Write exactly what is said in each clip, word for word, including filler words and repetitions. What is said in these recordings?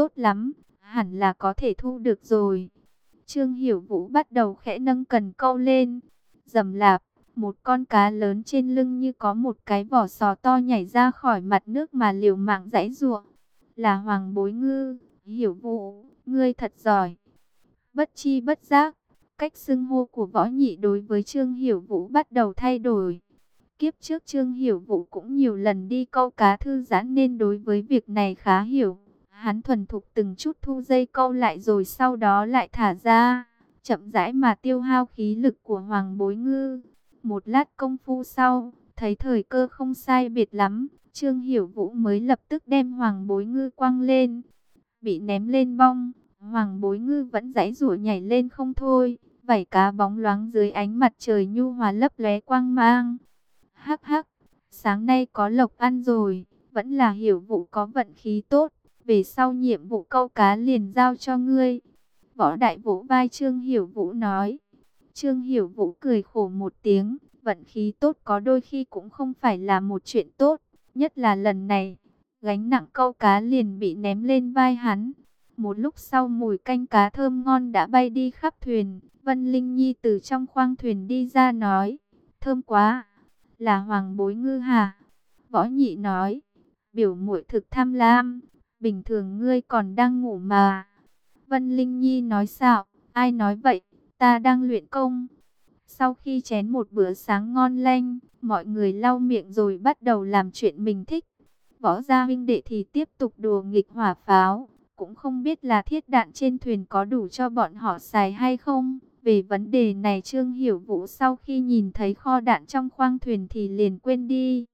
tốt lắm, hẳn là có thể thu được rồi. Trương Hiểu Vũ bắt đầu khẽ nâng cần câu lên. Rầm lạp, một con cá lớn trên lưng như có một cái vỏ sò to nhảy ra khỏi mặt nước mà liều mạng giãy giụa. Là Hoàng Bối Ngư. Hiểu Vũ, ngươi thật giỏi. Bất chi bất giác, cách xưng hô của Võ Nhị đối với Trương Hiểu Vũ bắt đầu thay đổi. Kiếp trước Trương Hiểu Vũ cũng nhiều lần đi câu cá thư giãn nên đối với việc này khá hiểu. Hắn thuần thục từng chút thu dây câu lại rồi sau đó lại thả ra, chậm rãi mà tiêu hao khí lực của Hoàng Bối Ngư. Một lát công phu sau, thấy thời cơ không sai biệt lắm, Trương Hiểu Vũ mới lập tức đem Hoàng Bối Ngư quăng lên. Bị ném lên bong, Hoàng Bối Ngư vẫn giãy giụa nhảy lên không thôi, vảy cá bóng loáng dưới ánh mặt trời nhu hòa lấp lóe quang mang. Hắc hắc, sáng nay có lộc ăn rồi, vẫn là Hiểu Vũ có vận khí tốt, về sau nhiệm vụ câu cá liền giao cho ngươi. Võ Đại vỗ vai Trương Hiểu Vũ nói. Trương Hiểu Vũ cười khổ một tiếng, vận khí tốt có đôi khi cũng không phải là một chuyện tốt, nhất là lần này, gánh nặng câu cá liền bị ném lên vai hắn. Một lúc sau mùi canh cá thơm ngon đã bay đi khắp thuyền, Vân Linh Nhi từ trong khoang thuyền đi ra nói, thơm quá. Là Hoàng Bối Ngư hả? Võ Nhị nói, biểu muội thực tham lam, bình thường ngươi còn đang ngủ mà. Vân Linh Nhi nói xạo, ai nói vậy, ta đang luyện công. Sau khi chén một bữa sáng ngon lành, mọi người lau miệng rồi bắt đầu làm chuyện mình thích. Võ gia huynh đệ thì tiếp tục đùa nghịch hỏa pháo, cũng không biết là thiết đạn trên thuyền có đủ cho bọn họ xài hay không. Về vấn đề này Trương Hiểu Vũ sau khi nhìn thấy kho đạn trong khoang thuyền thì liền quên đi.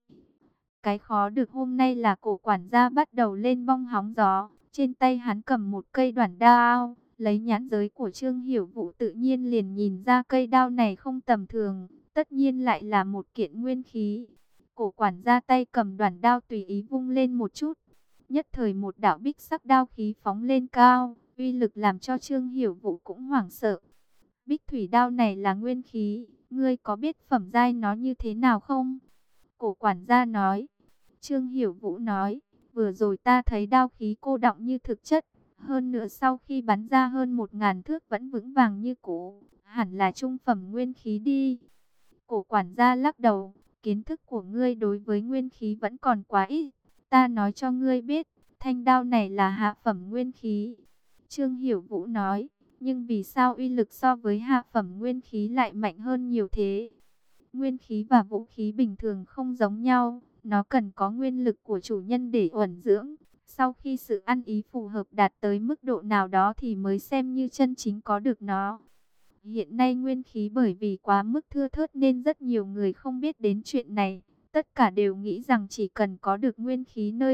Cái khó được hôm nay là cổ quản gia bắt đầu lên bong hóng gió. Trên tay hắn cầm một cây đoản đao, lấy nhãn giới của Trương Hiểu Vũ tự nhiên liền nhìn ra cây đao này không tầm thường. Tất nhiên lại là một kiện nguyên khí. Cổ quản gia tay cầm đoản đao tùy ý vung lên một chút. Nhất thời một đạo bích sắc đao khí phóng lên cao, uy lực làm cho Trương Hiểu Vũ cũng hoảng sợ. Bích thủy đao này là nguyên khí, ngươi có biết phẩm giai nó như thế nào không? Cổ quản gia nói. Trương Hiểu Vũ nói, vừa rồi ta thấy đao khí cô đọng như thực chất, hơn nữa sau khi bắn ra hơn một ngàn thước vẫn vững vàng như cũ, hẳn là trung phẩm nguyên khí đi. Cổ quản gia lắc đầu, kiến thức của ngươi đối với nguyên khí vẫn còn quá ít, ta nói cho ngươi biết, thanh đao này là hạ phẩm nguyên khí. Trương Hiểu Vũ nói. Nhưng vì sao uy lực so với hạ phẩm nguyên khí lại mạnh hơn nhiều thế? Nguyên khí và vũ khí bình thường không giống nhau. Nó cần có nguyên lực của chủ nhân để uẩn dưỡng. Sau khi sự ăn ý phù hợp đạt tới mức độ nào đó thì mới xem như chân chính có được nó. Hiện nay nguyên khí bởi vì quá mức thưa thớt nên rất nhiều người không biết đến chuyện này. Tất cả đều nghĩ rằng chỉ cần có được nguyên khí nơi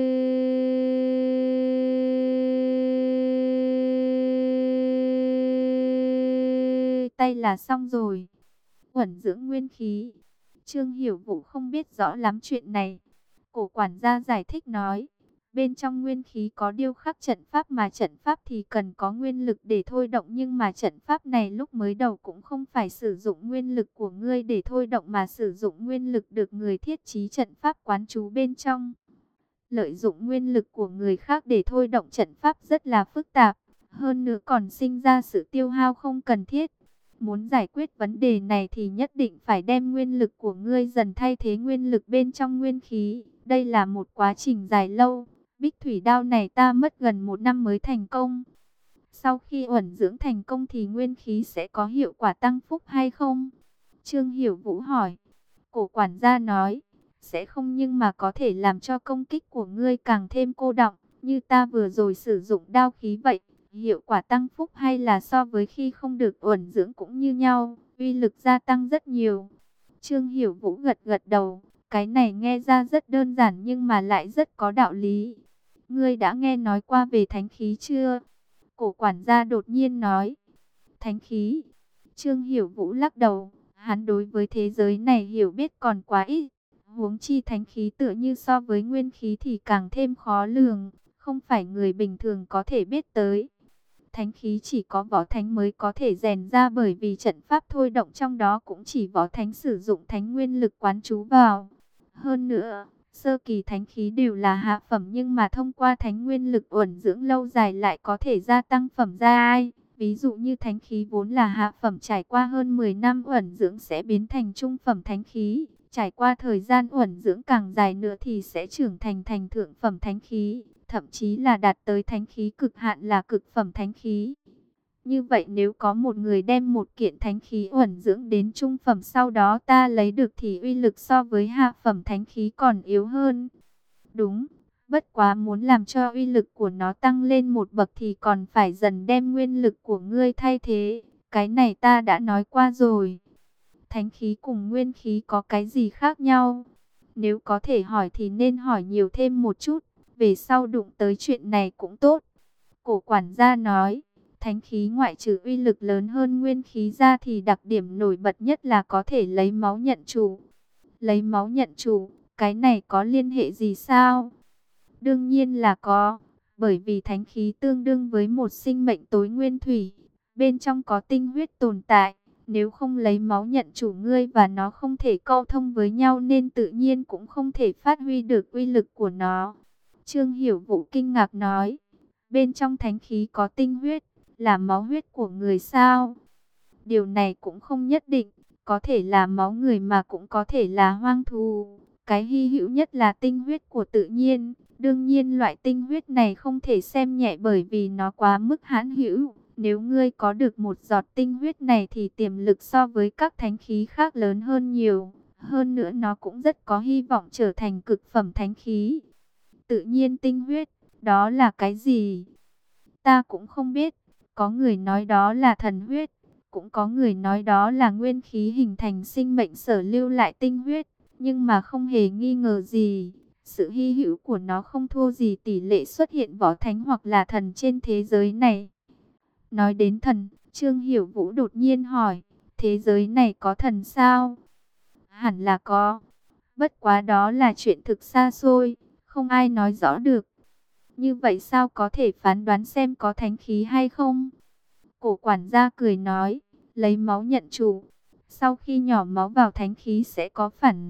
tay là xong rồi. Uẩn dưỡng nguyên khí. Trương Hiểu Vũ không biết rõ lắm chuyện này. Cổ quản gia giải thích nói. Bên trong nguyên khí có điêu khắc trận pháp mà trận pháp thì cần có nguyên lực để thôi động. Nhưng mà trận pháp này lúc mới đầu cũng không phải sử dụng nguyên lực của ngươi để thôi động mà sử dụng nguyên lực được người thiết trí trận pháp quán trú bên trong. Lợi dụng nguyên lực của người khác để thôi động trận pháp rất là phức tạp. Hơn nữa còn sinh ra sự tiêu hao không cần thiết. Muốn giải quyết vấn đề này thì nhất định phải đem nguyên lực của ngươi dần thay thế nguyên lực bên trong nguyên khí. Đây là một quá trình dài lâu. Bích thủy đao này ta mất gần một năm mới thành công. Sau khi uẩn dưỡng thành công thì nguyên khí sẽ có hiệu quả tăng phúc hay không? Trương Hiểu Vũ hỏi. Cổ quản gia nói, sẽ không nhưng mà có thể làm cho công kích của ngươi càng thêm cô đọng, như ta vừa rồi sử dụng đao khí vậy. Hiệu quả tăng phúc hay là so với khi không được uẩn dưỡng cũng như nhau, uy lực gia tăng rất nhiều. Trương Hiểu Vũ gật gật đầu, cái này nghe ra rất đơn giản nhưng mà lại rất có đạo lý. Ngươi đã nghe nói qua về thánh khí chưa? Cổ quản gia đột nhiên nói. Thánh khí? Trương Hiểu Vũ lắc đầu, hắn đối với thế giới này hiểu biết còn quá ít. Huống chi thánh khí tựa như so với nguyên khí thì càng thêm khó lường, không phải người bình thường có thể biết tới. Thánh khí chỉ có võ thánh mới có thể rèn ra bởi vì trận pháp thôi động trong đó cũng chỉ võ thánh sử dụng thánh nguyên lực quán trú vào. Hơn nữa, Sơ kỳ thánh khí đều là hạ phẩm, nhưng mà thông qua thánh nguyên lực uẩn dưỡng lâu dài lại có thể gia tăng phẩm giai. Ví dụ như thánh khí vốn là hạ phẩm, trải qua hơn mười năm uẩn dưỡng sẽ biến thành trung phẩm thánh khí. Trải qua thời gian uẩn dưỡng càng dài nữa thì sẽ trưởng thành thành thượng phẩm thánh khí, thậm chí là đạt tới thánh khí cực hạn là cực phẩm thánh khí. Như vậy nếu có một người đem một kiện thánh khí uẩn dưỡng đến trung phẩm, sau đó ta lấy được thì uy lực so với hạ phẩm thánh khí còn yếu hơn. Đúng, bất quá muốn làm cho uy lực của nó tăng lên một bậc thì còn phải dần đem nguyên lực của ngươi thay thế. Cái này ta đã nói qua rồi. Thánh khí cùng nguyên khí có cái gì khác nhau? Nếu có thể hỏi thì nên hỏi nhiều thêm một chút, về sau đụng tới chuyện này cũng tốt. Cổ quản gia nói, thánh khí ngoại trừ uy lực lớn hơn nguyên khí ra thì đặc điểm nổi bật nhất là có thể lấy máu nhận chủ. Lấy máu nhận chủ, cái này có liên hệ gì sao? Đương nhiên là có, bởi vì thánh khí tương đương với một sinh mệnh tối nguyên thủy, bên trong có tinh huyết tồn tại. Nếu không lấy máu nhận chủ, ngươi và nó không thể câu thông với nhau nên tự nhiên cũng không thể phát huy được uy lực của nó. Trương Hiểu Vũ kinh ngạc nói, bên trong thánh khí có tinh huyết, là máu huyết của người sao? Điều này cũng không nhất định, có thể là máu người mà cũng có thể là hoang thú. Cái hy hữu nhất là tinh huyết của tự nhiên. Đương nhiên loại tinh huyết này không thể xem nhẹ bởi vì nó quá mức hãn hữu. Nếu ngươi có được một giọt tinh huyết này thì tiềm lực so với các thánh khí khác lớn hơn nhiều. Hơn nữa nó cũng rất có hy vọng trở thành cực phẩm thánh khí. Tự nhiên tinh huyết, đó là cái gì? Ta cũng không biết. Có người nói đó là thần huyết, cũng có người nói đó là nguyên khí hình thành sinh mệnh sở lưu lại tinh huyết. Nhưng mà không hề nghi ngờ gì, sự hy hữu của nó không thua gì tỷ lệ xuất hiện võ thánh hoặc là thần trên thế giới này. Nói đến thần, Trương Hiểu Vũ đột nhiên hỏi, thế giới này có thần sao? Hẳn là có, bất quá đó là chuyện thực xa xôi, không ai nói rõ được. Như vậy sao có thể phán đoán xem có thánh khí hay không? Cổ quản gia cười nói, lấy máu nhận chủ. Sau khi nhỏ máu vào thánh khí sẽ có phản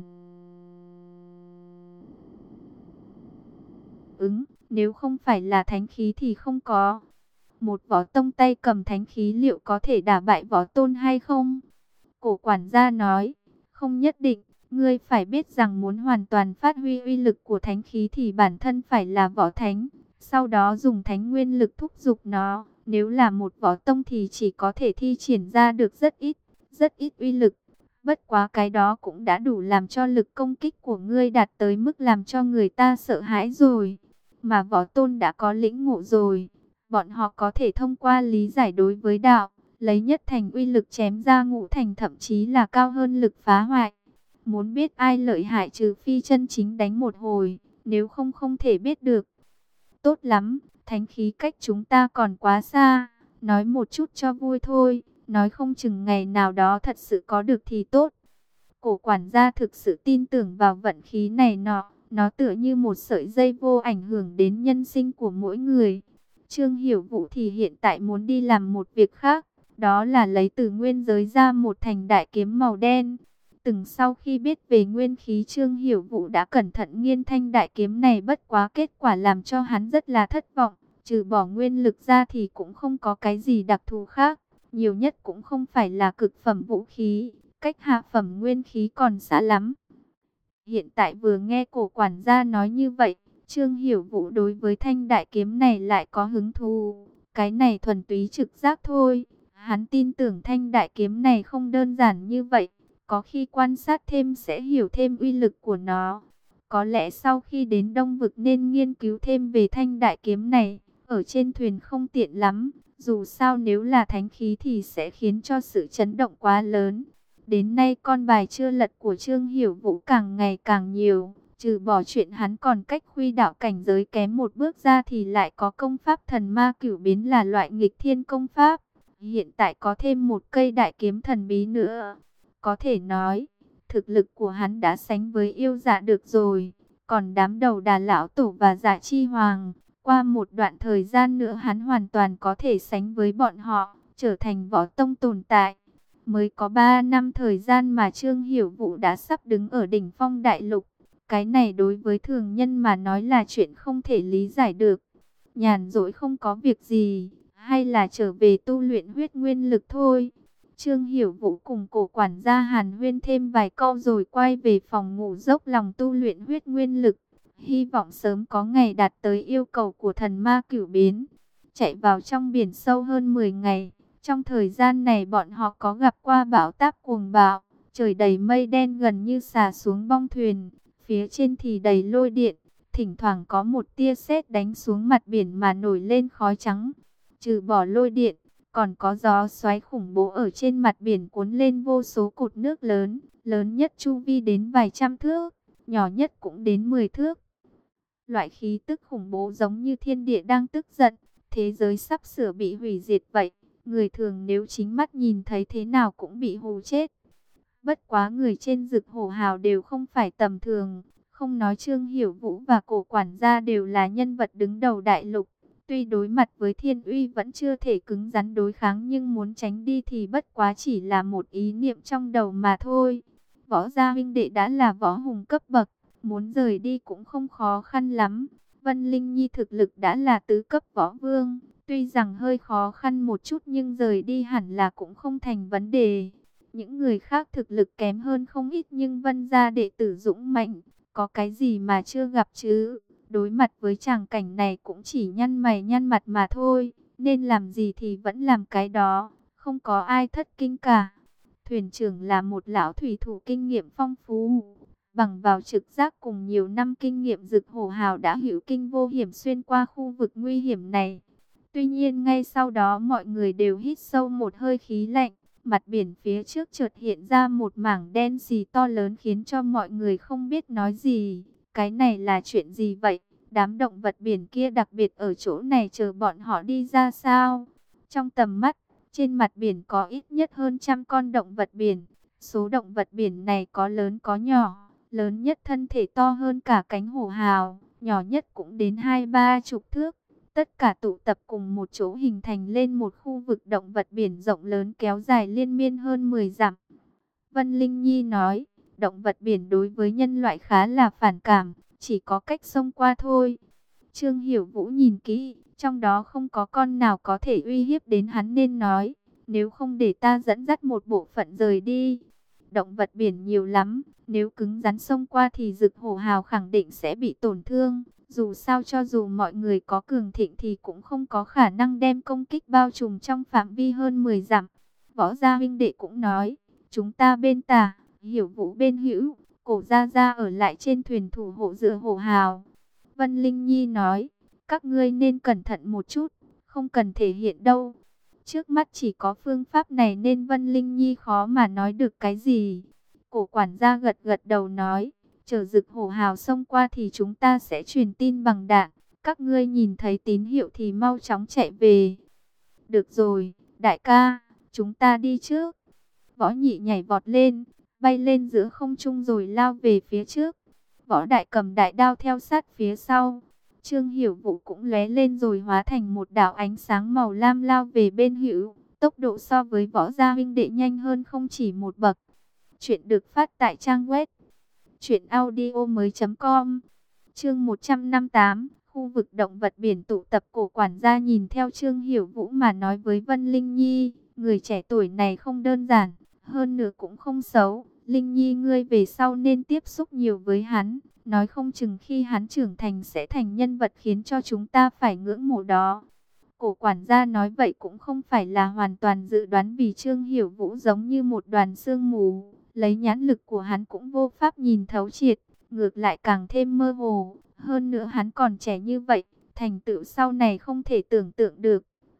ứng, nếu không phải là thánh khí thì không có. Một võ tông tay cầm thánh khí liệu có thể đả bại võ tôn hay không? Cổ quản gia nói, không nhất định. Ngươi phải biết rằng muốn hoàn toàn phát huy uy lực của thánh khí thì bản thân phải là võ thánh. Sau đó dùng thánh nguyên lực thúc giục nó. Nếu là một võ tông thì chỉ có thể thi triển ra được rất ít, rất ít uy lực. Bất quá cái đó cũng đã đủ làm cho lực công kích của ngươi đạt tới mức làm cho người ta sợ hãi rồi. Mà võ tôn đã có lĩnh ngộ rồi. Bọn họ có thể thông qua lý giải đối với đạo, lấy nhất thành uy lực chém ra ngũ thành, thậm chí là cao hơn lực phá hoại. Muốn biết ai lợi hại trừ phi chân chính đánh một hồi, nếu không không thể biết được. Tốt lắm, thánh khí cách chúng ta còn quá xa, nói một chút cho vui thôi, nói không chừng ngày nào đó thật sự có được thì tốt. Cổ quản gia thực sự tin tưởng vào vận khí này nọ, nó tựa như một sợi dây vô ảnh hưởng đến nhân sinh của mỗi người. Trương Hiểu Vũ thì hiện tại muốn đi làm một việc khác, đó là lấy từ nguyên giới ra một thành đại kiếm màu đen. Từng sau khi biết về nguyên khí, Trương Hiểu Vũ đã cẩn thận nghiên thanh đại kiếm này, bất quá kết quả làm cho hắn rất là thất vọng. Trừ bỏ nguyên lực ra thì cũng không có cái gì đặc thù khác, nhiều nhất cũng không phải là cực phẩm vũ khí, cách hạ phẩm nguyên khí còn xa lắm. Hiện tại vừa nghe cổ quản gia nói như vậy, Trương Hiểu Vũ đối với thanh đại kiếm này lại có hứng thú. Cái này thuần túy trực giác thôi, hắn tin tưởng thanh đại kiếm này không đơn giản như vậy. Có khi quan sát thêm sẽ hiểu thêm uy lực của nó. Có lẽ sau khi đến Đông Vực nên nghiên cứu thêm về thanh đại kiếm này. Ở trên thuyền không tiện lắm. Dù sao nếu là thánh khí thì sẽ khiến cho sự chấn động quá lớn. Đến nay con bài chưa lật của Trương Hiểu Vũ càng ngày càng nhiều. Trừ bỏ chuyện hắn còn cách khuy đạo cảnh giới kém một bước ra thì lại có công pháp thần ma cửu biến là loại nghịch thiên công pháp. Hiện tại có thêm một cây đại kiếm thần bí nữa. Có thể nói, thực lực của hắn đã sánh với yêu dạ được rồi. Còn đám đầu đà lão tổ và dạ chi hoàng, qua một đoạn thời gian nữa hắn hoàn toàn có thể sánh với bọn họ, trở thành võ tông tồn tại. Mới có ba năm thời gian mà Trương Hiểu Vũ đã sắp đứng ở đỉnh phong đại lục. Cái này đối với thường nhân mà nói là chuyện không thể lý giải được. Nhàn rỗi không có việc gì, hay là trở về tu luyện huyết nguyên lực thôi. Trương Hiểu Vũ cùng cổ quản gia Hàn Huyên thêm vài câu rồi quay về phòng ngủ dốc lòng tu luyện huyết nguyên lực. Hy vọng sớm có ngày đạt tới yêu cầu của thần ma cửu biến. Chạy vào trong biển sâu hơn mười ngày. Trong thời gian này bọn họ có gặp qua bão táp cuồng bạo. Trời đầy mây đen gần như xà xuống bong thuyền. Phía trên thì đầy lôi điện. Thỉnh thoảng có một tia sét đánh xuống mặt biển mà nổi lên khói trắng. Trừ bỏ lôi điện, còn có gió xoáy khủng bố ở trên mặt biển cuốn lên vô số cột nước lớn. Lớn nhất chu vi đến vài trăm thước, nhỏ nhất cũng đến mười thước. Loại khí tức khủng bố giống như thiên địa đang tức giận. Thế giới sắp sửa bị hủy diệt vậy. Người thường nếu chính mắt nhìn thấy thế nào cũng bị hù chết. Bất quá người trên Dực Hổ Hào đều không phải tầm thường. Không nói Trương Hiểu Vũ và cổ quản gia đều là nhân vật đứng đầu đại lục. Tuy đối mặt với thiên uy vẫn chưa thể cứng rắn đối kháng, nhưng muốn tránh đi thì bất quá chỉ là một ý niệm trong đầu mà thôi. Võ gia huynh đệ đã là võ hùng cấp bậc, muốn rời đi cũng không khó khăn lắm. Vân Linh Nhi thực lực đã là tứ cấp võ vương, tuy rằng hơi khó khăn một chút nhưng rời đi hẳn là cũng không thành vấn đề. Những người khác thực lực kém hơn không ít nhưng Vân gia đệ tử dũng mạnh, có cái gì mà chưa gặp chứ? Đối mặt với tràng cảnh này cũng chỉ nhăn mày nhăn mặt mà thôi, nên làm gì thì vẫn làm cái đó, không có ai thất kinh cả. Thuyền trưởng là một lão thủy thủ kinh nghiệm phong phú, bằng vào trực giác cùng nhiều năm kinh nghiệm Dực Hổ Hào đã hữu kinh vô hiểm xuyên qua khu vực nguy hiểm này. Tuy nhiên ngay sau đó mọi người đều hít sâu một hơi khí lạnh, mặt biển phía trước chợt hiện ra một mảng đen xì to lớn khiến cho mọi người không biết nói gì. Cái này là chuyện gì vậy? Đám động vật biển kia đặc biệt ở chỗ này chờ bọn họ đi ra sao? Trong tầm mắt, trên mặt biển có ít nhất hơn trăm con động vật biển. Số động vật biển này có lớn có nhỏ. Lớn nhất thân thể to hơn cả cánh hổ hào, nhỏ nhất cũng đến hai ba chục thước. Tất cả tụ tập cùng một chỗ hình thành lên một khu vực động vật biển rộng lớn kéo dài liên miên hơn mười dặm. Vân Linh Nhi nói, động vật biển đối với nhân loại khá là phản cảm, chỉ có cách xông qua thôi. Trương Hiểu Vũ nhìn kỹ, trong đó không có con nào có thể uy hiếp đến hắn nên nói, nếu không để ta dẫn dắt một bộ phận rời đi. Động vật biển nhiều lắm, nếu cứng rắn xông qua thì Dực Hổ Hào khẳng định sẽ bị tổn thương. Dù sao cho dù mọi người có cường thịnh thì cũng không có khả năng đem công kích bao trùm trong phạm vi hơn mười dặm. Võ gia huynh đệ cũng nói, chúng ta bên tả, Hiểu Vũ bên hữu, cổ gia gia ở lại trên thuyền thủ hộ Dực Hổ Hào. Vân Linh Nhi nói, các ngươi nên cẩn thận một chút, không cần thể hiện đâu. Trước mắt chỉ có phương pháp này nên Vân Linh Nhi khó mà nói được cái gì. Cổ quản gia gật gật đầu nói, chờ Dực Hổ Hào xông qua thì chúng ta sẽ truyền tin bằng đạn. Các ngươi nhìn thấy tín hiệu thì mau chóng chạy về. Được rồi, đại ca, chúng ta đi trước. Võ Nhị nhảy vọt lên, bay lên giữa không trung rồi lao về phía trước. Võ Đại cầm đại đao theo sát phía sau. Trương Hiểu Vũ cũng lóe lên rồi hóa thành một đạo ánh sáng màu lam lao về bên hữu. Tốc độ so với Võ gia huynh đệ nhanh hơn không chỉ một bậc. Chuyện được phát tại trang web truyện audio mới chấm com. Chương một trăm năm mươi tám, khu vực động vật biển tụ tập. Cổ quản gia nhìn theo Trương Hiểu Vũ mà nói với Vân Linh Nhi, người trẻ tuổi này không đơn giản, hơn nữa cũng không xấu. Linh Nhi ngươi về sau nên tiếp xúc nhiều với hắn, nói không chừng khi hắn trưởng thành sẽ thành nhân vật khiến cho chúng ta phải ngưỡng mộ đó. Cổ quản gia nói vậy cũng không phải là hoàn toàn dự đoán, vì Trương Hiểu Vũ giống như một đoàn sương mù, lấy nhãn lực của hắn cũng vô pháp nhìn thấu triệt, ngược lại càng thêm mơ hồ. Hơn nữa hắn còn trẻ như vậy, thành tựu sau này không thể tưởng tượng được.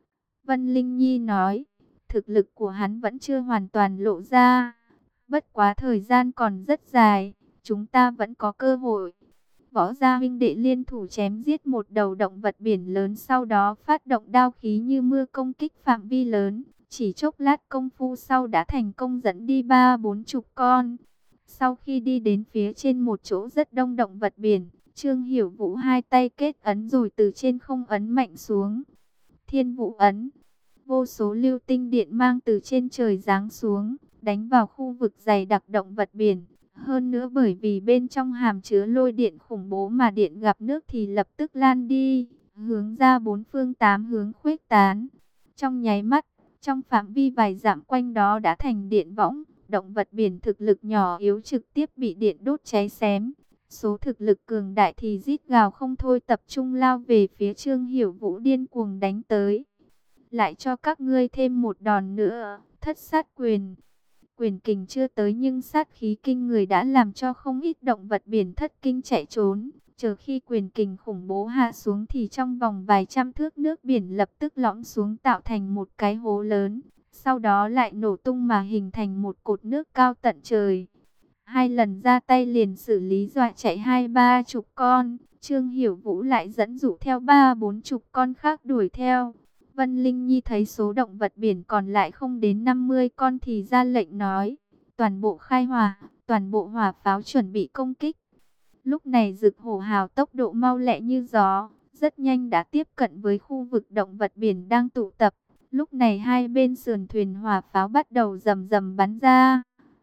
Vân Linh Nhi nói, thực lực của hắn vẫn chưa hoàn toàn lộ ra. Bất quá thời gian còn rất dài, chúng ta vẫn có cơ hội. Võ gia huynh đệ liên thủ chém giết một đầu động vật biển lớn, sau đó phát động đao khí như mưa công kích phạm vi lớn. Chỉ chốc lát công phu sau đã thành công dẫn đi ba bốn chục con. Sau khi đi đến phía trên một chỗ rất đông động vật biển, Trương Hiểu Vũ hai tay kết ấn rồi từ trên không ấn mạnh xuống. Thiên Vũ ấn, vô số lưu tinh điện mang từ trên trời giáng xuống, đánh vào khu vực dày đặc động vật biển. Hơn nữa bởi vì bên trong hàm chứa lôi điện khủng bố mà điện gặp nước thì lập tức lan đi, hướng ra bốn phương tám hướng khuếch tán. Trong nháy mắt, trong phạm vi vài dặm quanh đó đã thành điện võng, động vật biển thực lực nhỏ yếu trực tiếp bị điện đốt cháy xém. Số thực lực cường đại thì rít gào không thôi, tập trung lao về phía Trương Hiểu Vũ điên cuồng đánh tới. Lại cho các ngươi thêm một đòn nữa, thất sát quyền. Quyền kình chưa tới nhưng sát khí kinh người đã làm cho không ít động vật biển thất kinh chạy trốn. Chờ khi quyền kình khủng bố hạ xuống thì trong vòng vài trăm thước nước biển lập tức lõm xuống tạo thành một cái hố lớn. Sau đó lại nổ tung mà hình thành một cột nước cao tận trời. Hai lần ra tay liền xử lý dọa chạy hai ba chục con. Trương Hiểu Vũ lại dẫn dụ theo ba bốn chục con khác đuổi theo. Vân Linh Nhi thấy số động vật biển còn lại không đến năm mươi con thì ra lệnh nói. Toàn bộ khai hỏa, toàn bộ hỏa pháo chuẩn bị công kích. Lúc này Dực Hổ Hào tốc độ mau lẹ như gió, rất nhanh đã tiếp cận với khu vực động vật biển đang tụ tập. Lúc này hai bên sườn thuyền hỏa pháo bắt đầu rầm rầm bắn ra.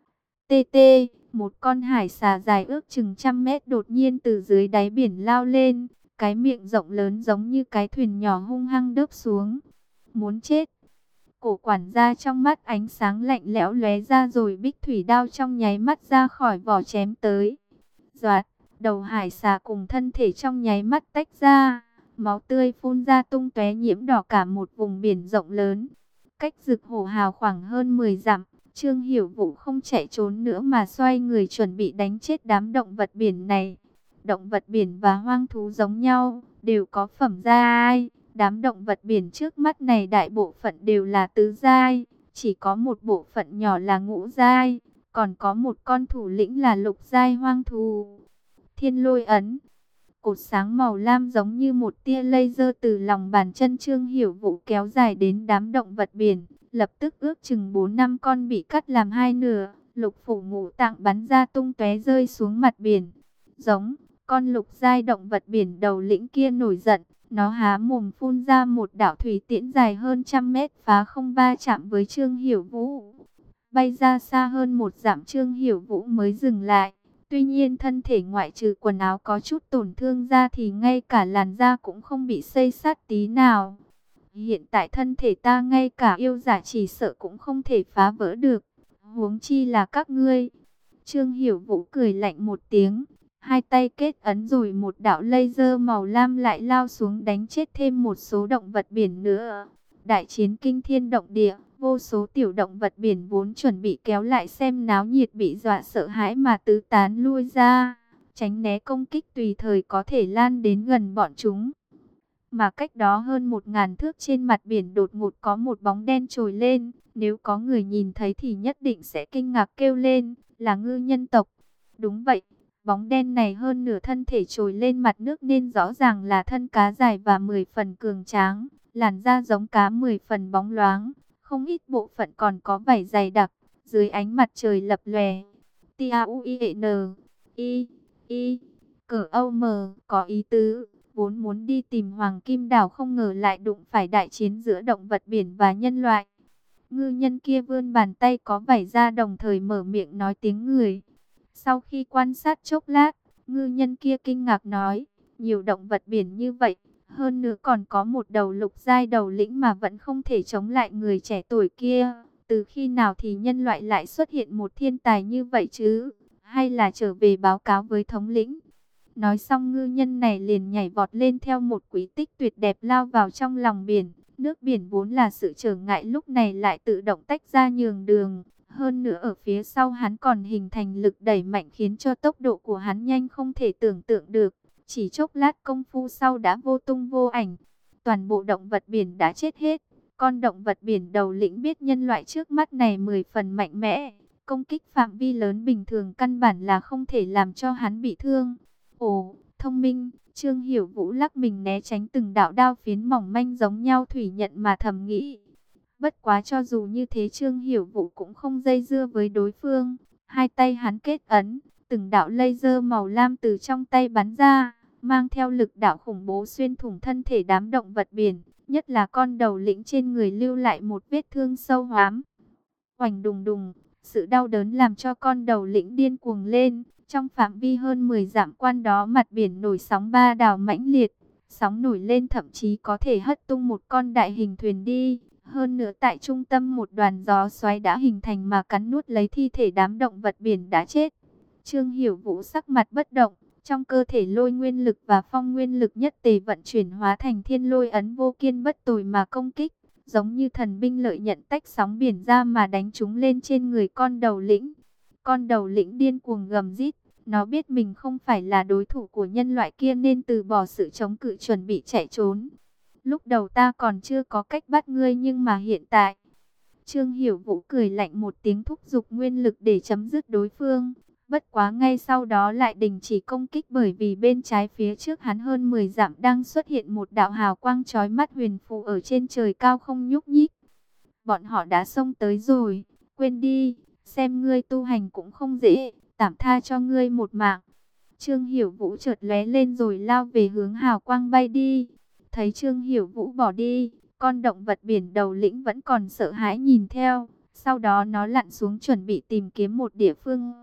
Tê tê, một con hải xà dài ước chừng trăm mét đột nhiên từ dưới đáy biển lao lên. Cái miệng rộng lớn giống như cái thuyền nhỏ hung hăng đớp xuống. Muốn chết. Cổ quản gia trong mắt ánh sáng lạnh lẽo lóe ra rồi bích thủy đao trong nháy mắt ra khỏi vỏ chém tới. Doạt, đầu hải xà cùng thân thể trong nháy mắt tách ra. Máu tươi phun ra tung tóe nhiễm đỏ cả một vùng biển rộng lớn. Cách Dực Hổ Hào khoảng hơn mười dặm. Trương Hiểu Vũ không chạy trốn nữa mà xoay người chuẩn bị đánh chết đám động vật biển này. Động vật biển và hoang thú giống nhau, đều có phẩm giai. Đám động vật biển trước mắt này đại bộ phận đều là tứ giai, chỉ có một bộ phận nhỏ là ngũ giai, còn có một con thủ lĩnh là lục giai hoang thú. Thiên lôi ấn, cột sáng màu lam giống như một tia laser từ lòng bàn chân Trương Hiểu Vũ kéo dài đến đám động vật biển, lập tức ước chừng bốn năm con bị cắt làm hai nửa, lục phủ ngũ tạng bắn ra tung tóe rơi xuống mặt biển. Giống, con lục giai động vật biển đầu lĩnh kia nổi giận. Nó há mồm phun ra một đạo thủy tiễn dài hơn trăm mét phá không va chạm với Trương Hiểu Vũ. Bay ra xa hơn một dặm Trương Hiểu Vũ mới dừng lại. Tuy nhiên thân thể ngoại trừ quần áo có chút tổn thương ra thì ngay cả làn da cũng không bị xây sát tí nào. Hiện tại thân thể ta ngay cả yêu giả chỉ sợ cũng không thể phá vỡ được. Huống chi là các ngươi. Trương Hiểu Vũ cười lạnh một tiếng. Hai tay kết ấn rồi một đạo laser màu lam lại lao xuống đánh chết thêm một số động vật biển nữa. Đại chiến kinh thiên động địa, vô số tiểu động vật biển vốn chuẩn bị kéo lại xem náo nhiệt bị dọa sợ hãi mà tứ tán lui ra. Tránh né công kích tùy thời có thể lan đến gần bọn chúng. Mà cách đó hơn một ngàn thước trên mặt biển đột ngột có một bóng đen trồi lên. Nếu có người nhìn thấy thì nhất định sẽ kinh ngạc kêu lên, là ngư nhân tộc. Đúng vậy. Bóng đen này hơn nửa thân thể trồi lên mặt nước nên rõ ràng là thân cá dài và mười phần cường tráng. Làn da giống cá mười phần bóng loáng, không ít bộ phận còn có vảy dày đặc, dưới ánh mặt trời lập lòe. T A U I N I I cỡ Âu mờ có ý tứ, vốn muốn đi tìm Hoàng Kim Đảo không ngờ lại đụng phải đại chiến giữa động vật biển và nhân loại. Ngư nhân kia vươn bàn tay có vảy ra đồng thời mở miệng nói tiếng người. Sau khi quan sát chốc lát, ngư nhân kia kinh ngạc nói, nhiều động vật biển như vậy, hơn nữa còn có một đầu lục giai đầu lĩnh mà vẫn không thể chống lại người trẻ tuổi kia. Từ khi nào thì nhân loại lại xuất hiện một thiên tài như vậy chứ? Hay là trở về báo cáo với thống lĩnh? Nói xong ngư nhân này liền nhảy vọt lên theo một quy tích tuyệt đẹp lao vào trong lòng biển. Nước biển vốn là sự trở ngại lúc này lại tự động tách ra nhường đường. Hơn nữa ở phía sau hắn còn hình thành lực đẩy mạnh khiến cho tốc độ của hắn nhanh không thể tưởng tượng được. Chỉ chốc lát công phu sau đã vô tung vô ảnh. Toàn bộ động vật biển đã chết hết. Con động vật biển đầu lĩnh biết nhân loại trước mắt này mười phần mạnh mẽ. Công kích phạm vi lớn bình thường căn bản là không thể làm cho hắn bị thương. Ồ, thông minh, Trương Hiểu Vũ lắc mình né tránh từng đạo đao phiến mỏng manh giống nhau thủy nhận mà thầm nghĩ. Bất quá cho dù như thế Trương Hiểu Vũ cũng không dây dưa với đối phương. Hai tay hắn kết ấn, từng đạo laser màu lam từ trong tay bắn ra, mang theo lực đạo khủng bố xuyên thủng thân thể đám động vật biển, nhất là con đầu lĩnh trên người lưu lại một vết thương sâu hoắm. Oành đùng đùng, Sự đau đớn làm cho con đầu lĩnh điên cuồng lên. Trong phạm vi hơn mười dặm quan đó, mặt biển nổi sóng ba đảo mãnh liệt. Sóng nổi lên thậm chí có thể hất tung một con đại hình thuyền đi. Hơn nữa tại trung tâm một đoàn gió xoáy đã hình thành mà cắn nuốt lấy thi thể đám động vật biển đã chết. Trương Hiểu Vũ sắc mặt bất động, trong cơ thể lôi nguyên lực và phong nguyên lực nhất tề vận chuyển hóa thành thiên lôi ấn vô kiên bất tồi mà công kích, giống như thần binh lợi nhận tách sóng biển ra mà đánh chúng lên trên người con đầu lĩnh. Con đầu lĩnh điên cuồng gầm rít, nó biết mình không phải là đối thủ của nhân loại kia nên từ bỏ sự chống cự chuẩn bị chạy trốn. Lúc đầu ta còn chưa có cách bắt ngươi nhưng mà hiện tại... Trương Hiểu Vũ cười lạnh một tiếng thúc giục nguyên lực để chấm dứt đối phương. Bất quá ngay sau đó lại đình chỉ công kích bởi vì bên trái phía trước hắn hơn mười dặm đang xuất hiện một đạo hào quang chói mắt huyền phù ở trên trời cao không nhúc nhích. Bọn họ đã xông tới rồi, quên đi, xem ngươi tu hành cũng không dễ, tạm tha cho ngươi một mạng. Trương Hiểu Vũ chợt lóe lên rồi lao về hướng hào quang bay đi. Thấy Trương Hiểu Vũ bỏ đi, con động vật biển đầu lĩnh vẫn còn sợ hãi nhìn theo. Sau đó nó lặn xuống chuẩn bị tìm kiếm một địa phương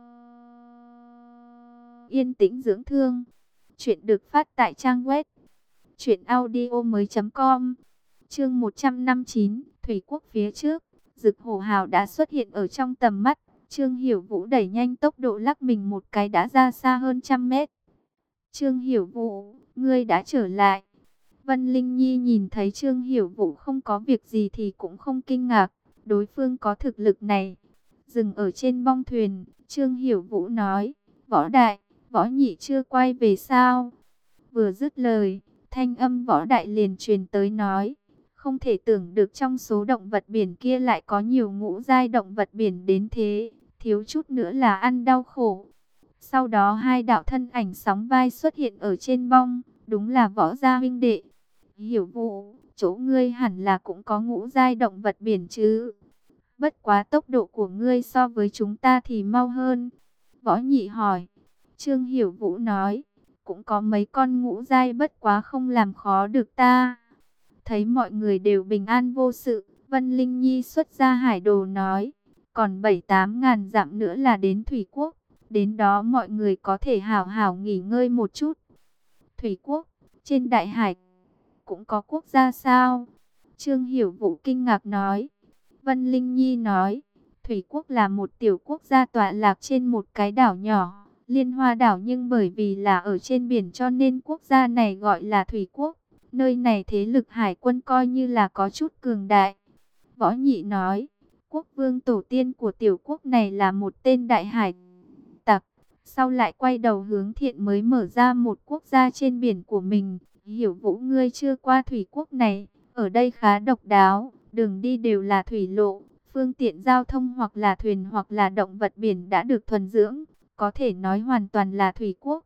yên tĩnh dưỡng thương. Chuyện được phát tại trang web truyện audio mới chấm com. Chương một trăm năm mươi chín, Thủy Quốc phía trước. Dực hổ hào đã xuất hiện ở trong tầm mắt. Trương Hiểu Vũ đẩy nhanh tốc độ lắc mình một cái đã ra xa hơn trăm mét. Trương Hiểu Vũ, ngươi đã trở lại. Vân Linh Nhi nhìn thấy Trương Hiểu Vũ không có việc gì thì cũng không kinh ngạc. Đối phương có thực lực này. Dừng ở trên bong thuyền, Trương Hiểu Vũ nói, Võ Đại, Võ Nhị chưa quay về sao? Vừa dứt lời, thanh âm Võ Đại liền truyền tới nói, không thể tưởng được trong số động vật biển kia lại có nhiều ngũ giai động vật biển đến thế, thiếu chút nữa là ăn đau khổ. Sau đó hai đạo thân ảnh sóng vai xuất hiện ở trên bong, đúng là Võ gia huynh đệ. Hiểu Vũ, chỗ ngươi hẳn là cũng có ngũ giai động vật biển chứ? Bất quá tốc độ của ngươi so với chúng ta thì mau hơn. Võ Nhị hỏi. Trương Hiểu Vũ nói, cũng có mấy con ngũ giai bất quá không làm khó được ta. Thấy mọi người đều bình an vô sự, Vân Linh Nhi xuất ra hải đồ nói, còn bảy tám ngàn dặm nữa là đến Thủy Quốc. Đến đó mọi người có thể hảo hảo nghỉ ngơi một chút. Thủy Quốc, trên đại hải cũng có quốc gia sao? Trương Hiểu Vũ kinh ngạc nói. Vân Linh Nhi nói, Thủy Quốc là một tiểu quốc gia tọa lạc trên một cái đảo nhỏ, Liên Hoa đảo, nhưng bởi vì là ở trên biển cho nên quốc gia này gọi là Thủy Quốc. Nơi này thế lực hải quân coi như là có chút cường đại. Võ Nhị nói, quốc vương tổ tiên của tiểu quốc này là một tên đại hải tặc, sau lại quay đầu hướng thiện mới mở ra một quốc gia trên biển của mình. Hiểu Vũ, ngươi chưa qua Thủy Quốc này, ở đây khá độc đáo. Đường đi đều là thủy lộ, phương tiện giao thông hoặc là thuyền hoặc là động vật biển đã được thuần dưỡng, có thể nói hoàn toàn là Thủy Quốc.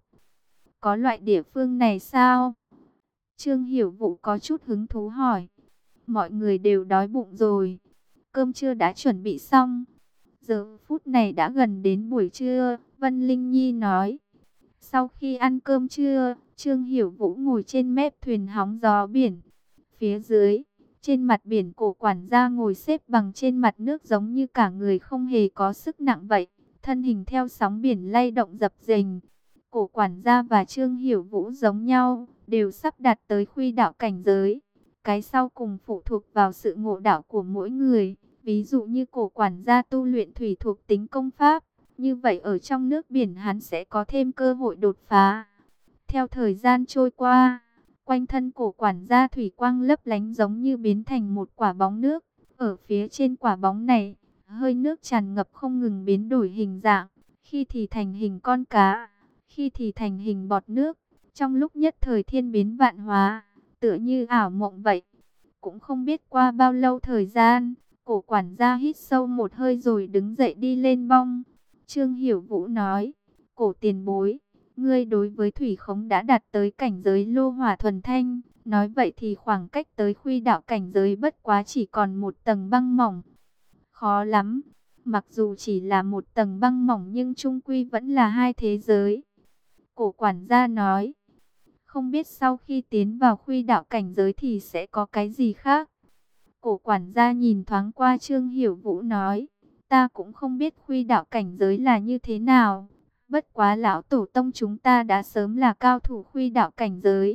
Có loại địa phương này sao? Trương Hiểu Vũ có chút hứng thú hỏi. Mọi người đều đói bụng rồi, cơm trưa đã chuẩn bị xong. Giờ phút này đã gần đến buổi trưa, Vân Linh Nhi nói. Sau khi ăn cơm trưa, Trương Hiểu Vũ ngồi trên mép thuyền hóng gió biển. Phía dưới, trên mặt biển, Cổ quản gia ngồi xếp bằng trên mặt nước giống như cả người không hề có sức nặng vậy. Thân hình theo sóng biển lay động dập dềnh. Cổ quản gia và Trương Hiểu Vũ giống nhau, đều sắp đạt tới khuy đạo cảnh giới. Cái sau cùng phụ thuộc vào sự ngộ đạo của mỗi người. Ví dụ như cổ quản gia tu luyện thủy thuộc tính công pháp, như vậy ở trong nước biển hắn sẽ có thêm cơ hội đột phá. Theo thời gian trôi qua, quanh thân cổ quản gia thủy quang lấp lánh giống như biến thành một quả bóng nước. Ở phía trên quả bóng này, hơi nước tràn ngập không ngừng biến đổi hình dạng, khi thì thành hình con cá, khi thì thành hình bọt nước. Trong lúc nhất thời thiên biến vạn hóa, tựa như ảo mộng vậy. Cũng không biết qua bao lâu thời gian, cổ quản gia hít sâu một hơi rồi đứng dậy đi lên bong. Trương Hiểu Vũ nói, cổ tiền bối, ngươi đối với thủy khống đã đạt tới cảnh giới lô hỏa thuần thanh. Nói vậy thì khoảng cách tới khuy đạo cảnh giới bất quá chỉ còn một tầng băng mỏng. Khó lắm, mặc dù chỉ là một tầng băng mỏng nhưng chung quy vẫn là hai thế giới. Cổ quản gia nói, không biết sau khi tiến vào khuy đạo cảnh giới thì sẽ có cái gì khác. Cổ quản gia nhìn thoáng qua Trương Hiểu Vũ nói, ta cũng không biết khuy đạo cảnh giới là như thế nào. Bất quá lão tổ tông chúng ta đã sớm là cao thủ khuy đạo cảnh giới.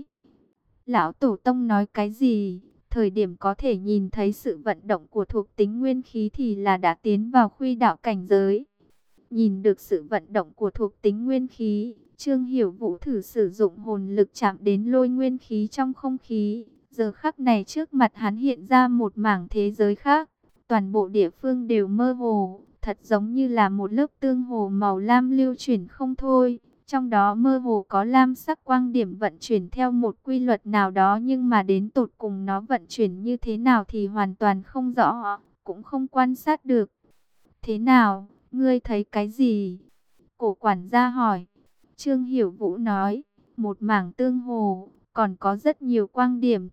Lão tổ tông nói cái gì? Thời điểm có thể nhìn thấy sự vận động của thuộc tính nguyên khí thì là đã tiến vào khuy đạo cảnh giới. Nhìn được sự vận động của thuộc tính nguyên khí, Trương Hiểu Vũ thử sử dụng hồn lực chạm đến lôi nguyên khí trong không khí. Giờ khắc này trước mặt hắn hiện ra một mảng thế giới khác. Toàn bộ địa phương đều mơ hồ, thật giống như là một lớp tương hồ màu lam lưu chuyển không thôi. Trong đó mơ hồ có lam sắc quang điểm vận chuyển theo một quy luật nào đó, nhưng mà đến tột cùng nó vận chuyển như thế nào thì hoàn toàn không rõ, cũng không quan sát được. Thế nào, ngươi thấy cái gì? Cổ quản gia hỏi. Trương Hiểu Vũ nói, một mảng tương hồ, còn có rất nhiều quang điểm.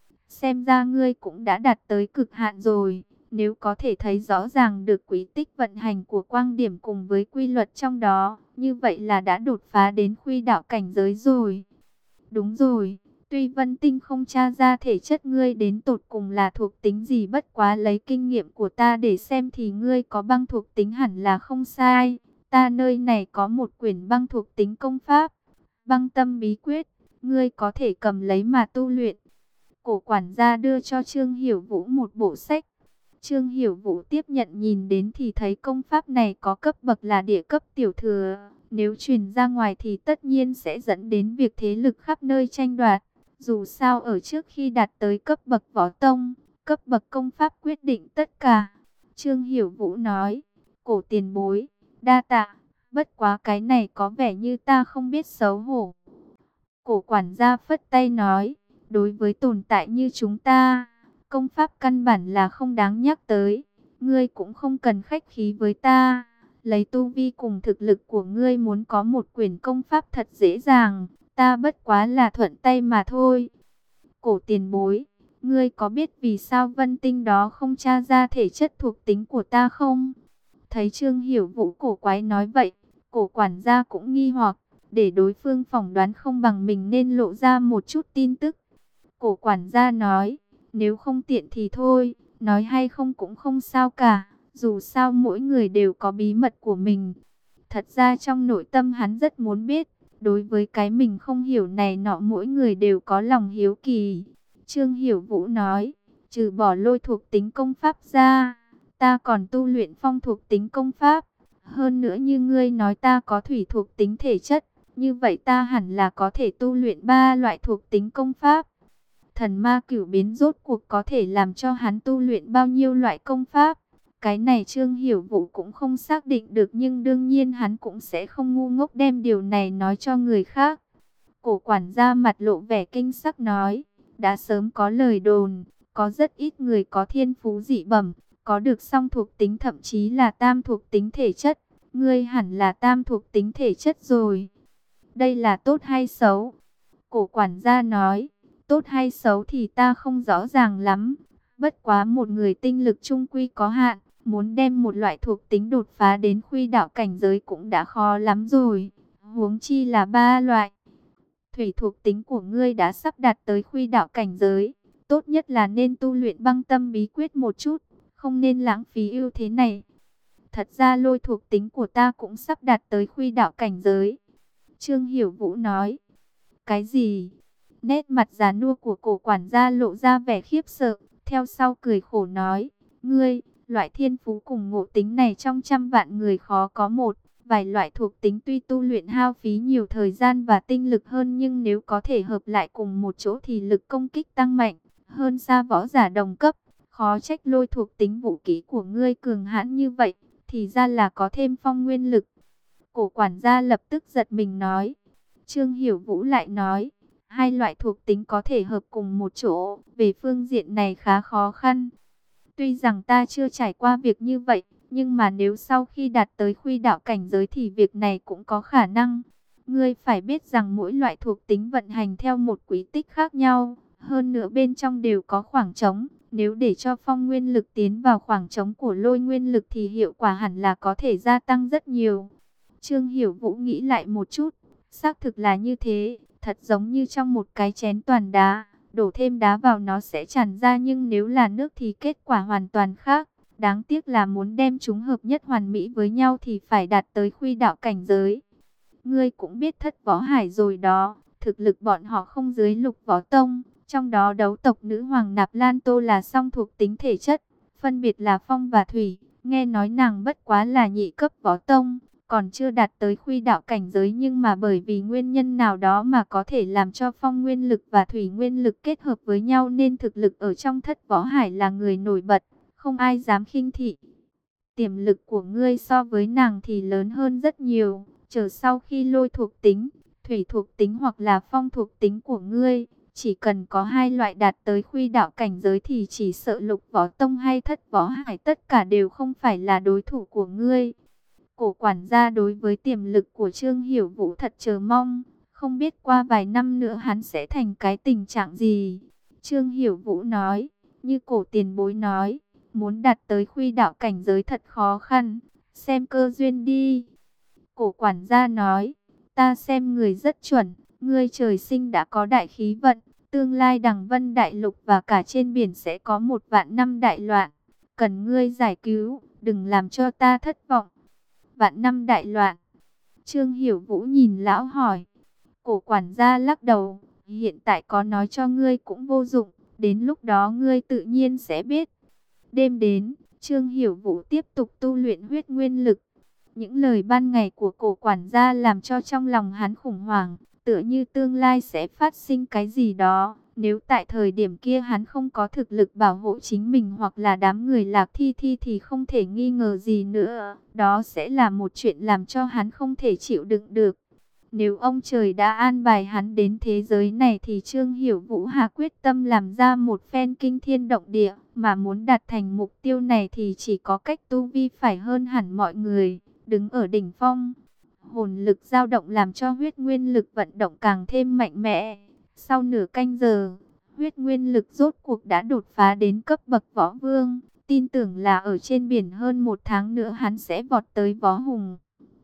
Xem ra ngươi cũng đã đạt tới cực hạn rồi. Nếu có thể thấy rõ ràng được quy tích vận hành của quang điểm cùng với quy luật trong đó, như vậy là đã đột phá đến khuy đạo cảnh giới rồi. Đúng rồi, tuy Vân Tinh không tra ra thể chất ngươi đến tột cùng là thuộc tính gì, bất quá lấy kinh nghiệm của ta để xem thì ngươi có băng thuộc tính hẳn là không sai. Ta nơi này có một quyển băng thuộc tính công pháp, băng tâm bí quyết, ngươi có thể cầm lấy mà tu luyện. Cổ quản gia đưa cho Trương Hiểu Vũ một bộ sách. Trương Hiểu Vũ tiếp nhận nhìn đến thì thấy công pháp này có cấp bậc là địa cấp tiểu thừa. Nếu truyền ra ngoài thì tất nhiên sẽ dẫn đến việc thế lực khắp nơi tranh đoạt. Dù sao ở trước khi đạt tới cấp bậc võ tông, cấp bậc công pháp quyết định tất cả. Trương Hiểu Vũ nói, cổ tiền bối, đa tạ, bất quá cái này có vẻ như ta không biết xấu hổ. Cổ quản gia phất tay nói, đối với tồn tại như chúng ta, công pháp căn bản là không đáng nhắc tới. Ngươi cũng không cần khách khí với ta. Lấy tu vi cùng thực lực của ngươi muốn có một quyển công pháp thật dễ dàng. Ta bất quá là thuận tay mà thôi. Cổ tiền bối, ngươi có biết vì sao Vân Tinh đó không tra ra thể chất thuộc tính của ta không? Thấy Trương Hiểu Vũ cổ quái nói vậy, cổ quản gia cũng nghi hoặc, để đối phương phỏng đoán không bằng mình nên lộ ra một chút tin tức. Cổ quản gia nói, nếu không tiện thì thôi, nói hay không cũng không sao cả, dù sao mỗi người đều có bí mật của mình. Thật ra trong nội tâm hắn rất muốn biết, đối với cái mình không hiểu này nọ mỗi người đều có lòng hiếu kỳ. Trương Hiểu Vũ nói, trừ bỏ lôi thuộc tính công pháp ra, ta còn tu luyện phong thuộc tính công pháp. Hơn nữa như ngươi nói ta có thủy thuộc tính thể chất, như vậy ta hẳn là có thể tu luyện ba loại thuộc tính công pháp. Thần ma cửu biến rốt cuộc có thể làm cho hắn tu luyện bao nhiêu loại công pháp? Cái này Trương Hiểu Vũ cũng không xác định được, nhưng đương nhiên hắn cũng sẽ không ngu ngốc đem điều này nói cho người khác. Cổ quản gia mặt lộ vẻ kinh sắc nói, đã sớm có lời đồn, có rất ít người có thiên phú dị bẩm, có được song thuộc tính thậm chí là tam thuộc tính thể chất. Ngươi hẳn là tam thuộc tính thể chất rồi. Đây là tốt hay xấu? Cổ quản gia nói, tốt hay xấu thì ta không rõ ràng lắm. Bất quá một người tinh lực trung quy có hạn, muốn đem một loại thuộc tính đột phá đến khuy đạo cảnh giới cũng đã khó lắm rồi. Huống chi là ba loại. Thủy thuộc tính của ngươi đã sắp đạt tới khuy đạo cảnh giới. Tốt nhất là nên tu luyện băng tâm bí quyết một chút, không nên lãng phí ưu thế này. Thật ra lôi thuộc tính của ta cũng sắp đạt tới khuy đạo cảnh giới. Trương Hiểu Vũ nói. Cái gì? Nét mặt già nua của cổ quản gia lộ ra vẻ khiếp sợ, theo sau cười khổ nói, ngươi, loại thiên phú cùng ngộ tính này trong trăm vạn người khó có một. Vài loại thuộc tính tuy tu luyện hao phí nhiều thời gian và tinh lực hơn, nhưng nếu có thể hợp lại cùng một chỗ thì lực công kích tăng mạnh, hơn xa võ giả đồng cấp. Khó trách lôi thuộc tính vũ khí của ngươi cường hãn như vậy, thì ra là có thêm phong nguyên lực. Cổ quản gia lập tức giật mình nói. Trương Hiểu Vũ lại nói, hai loại thuộc tính có thể hợp cùng một chỗ, về phương diện này khá khó khăn. Tuy rằng ta chưa trải qua việc như vậy, nhưng mà nếu sau khi đạt tới khuy đạo cảnh giới thì việc này cũng có khả năng. Ngươi phải biết rằng mỗi loại thuộc tính vận hành theo một quy tích khác nhau, hơn nữa bên trong đều có khoảng trống. Nếu để cho phong nguyên lực tiến vào khoảng trống của lôi nguyên lực thì hiệu quả hẳn là có thể gia tăng rất nhiều. Trương Hiểu Vũ nghĩ lại một chút, xác thực là như thế, thật giống như trong một cái chén toàn đá, đổ thêm đá vào nó sẽ tràn ra, nhưng nếu là nước thì kết quả hoàn toàn khác. Đáng tiếc là muốn đem chúng hợp nhất hoàn mỹ với nhau thì phải đạt tới khuy đạo cảnh giới. Ngươi cũng biết Thất Võ Hải rồi đó, thực lực bọn họ không dưới Lục Võ Tông, trong đó đấu tộc nữ hoàng Nạp Lan Tô là song thuộc tính thể chất, phân biệt là phong và thủy. Nghe nói nàng bất quá là nhị cấp võ tông, còn chưa đạt tới khuy đạo cảnh giới, nhưng mà bởi vì nguyên nhân nào đó mà có thể làm cho phong nguyên lực và thủy nguyên lực kết hợp với nhau, nên thực lực ở trong Thất Võ Hải là người nổi bật, không ai dám khinh thị. Tiềm lực của ngươi so với nàng thì lớn hơn rất nhiều, chờ sau khi lôi thuộc tính, thủy thuộc tính hoặc là phong thuộc tính của ngươi, chỉ cần có hai loại đạt tới khuy đạo cảnh giới thì chỉ sợ Lục Võ Tông hay Thất Võ Hải tất cả đều không phải là đối thủ của ngươi. Cổ quản gia đối với tiềm lực của Trương Hiểu Vũ thật chờ mong, không biết qua vài năm nữa hắn sẽ thành cái tình trạng gì. Trương Hiểu Vũ nói, như cổ tiền bối nói, muốn đạt tới khuy đạo cảnh giới thật khó khăn, xem cơ duyên đi. Cổ quản gia nói, ta xem người rất chuẩn, ngươi trời sinh đã có đại khí vận, tương lai Đằng Vân Đại Lục và cả trên biển sẽ có một vạn năm đại loạn, cần ngươi giải cứu, đừng làm cho ta thất vọng. Vạn năm đại loạn. Trương Hiểu Vũ nhìn lão hỏi. Cổ quản gia lắc đầu, hiện tại có nói cho ngươi cũng vô dụng, đến lúc đó ngươi tự nhiên sẽ biết. Đêm đến, Trương Hiểu Vũ tiếp tục tu luyện huyết nguyên lực. Những lời ban ngày của cổ quản gia làm cho trong lòng hắn khủng hoảng, tựa như tương lai sẽ phát sinh cái gì đó. Nếu tại thời điểm kia hắn không có thực lực bảo hộ chính mình hoặc là đám người Lạc Thi Thi thì không thể nghi ngờ gì nữa. Đó sẽ là một chuyện làm cho hắn không thể chịu đựng được. Nếu ông trời đã an bài hắn đến thế giới này thì Trương Hiểu Vũ hà quyết tâm làm ra một phen kinh thiên động địa. Mà muốn đạt thành mục tiêu này thì chỉ có cách tu vi phải hơn hẳn mọi người, đứng ở đỉnh phong. Hồn lực dao động làm cho huyết nguyên lực vận động càng thêm mạnh mẽ. Sau nửa canh giờ, huyết nguyên lực rốt cuộc đã đột phá đến cấp bậc võ vương. Tin tưởng là ở trên biển hơn một tháng nữa hắn sẽ vọt tới võ hùng.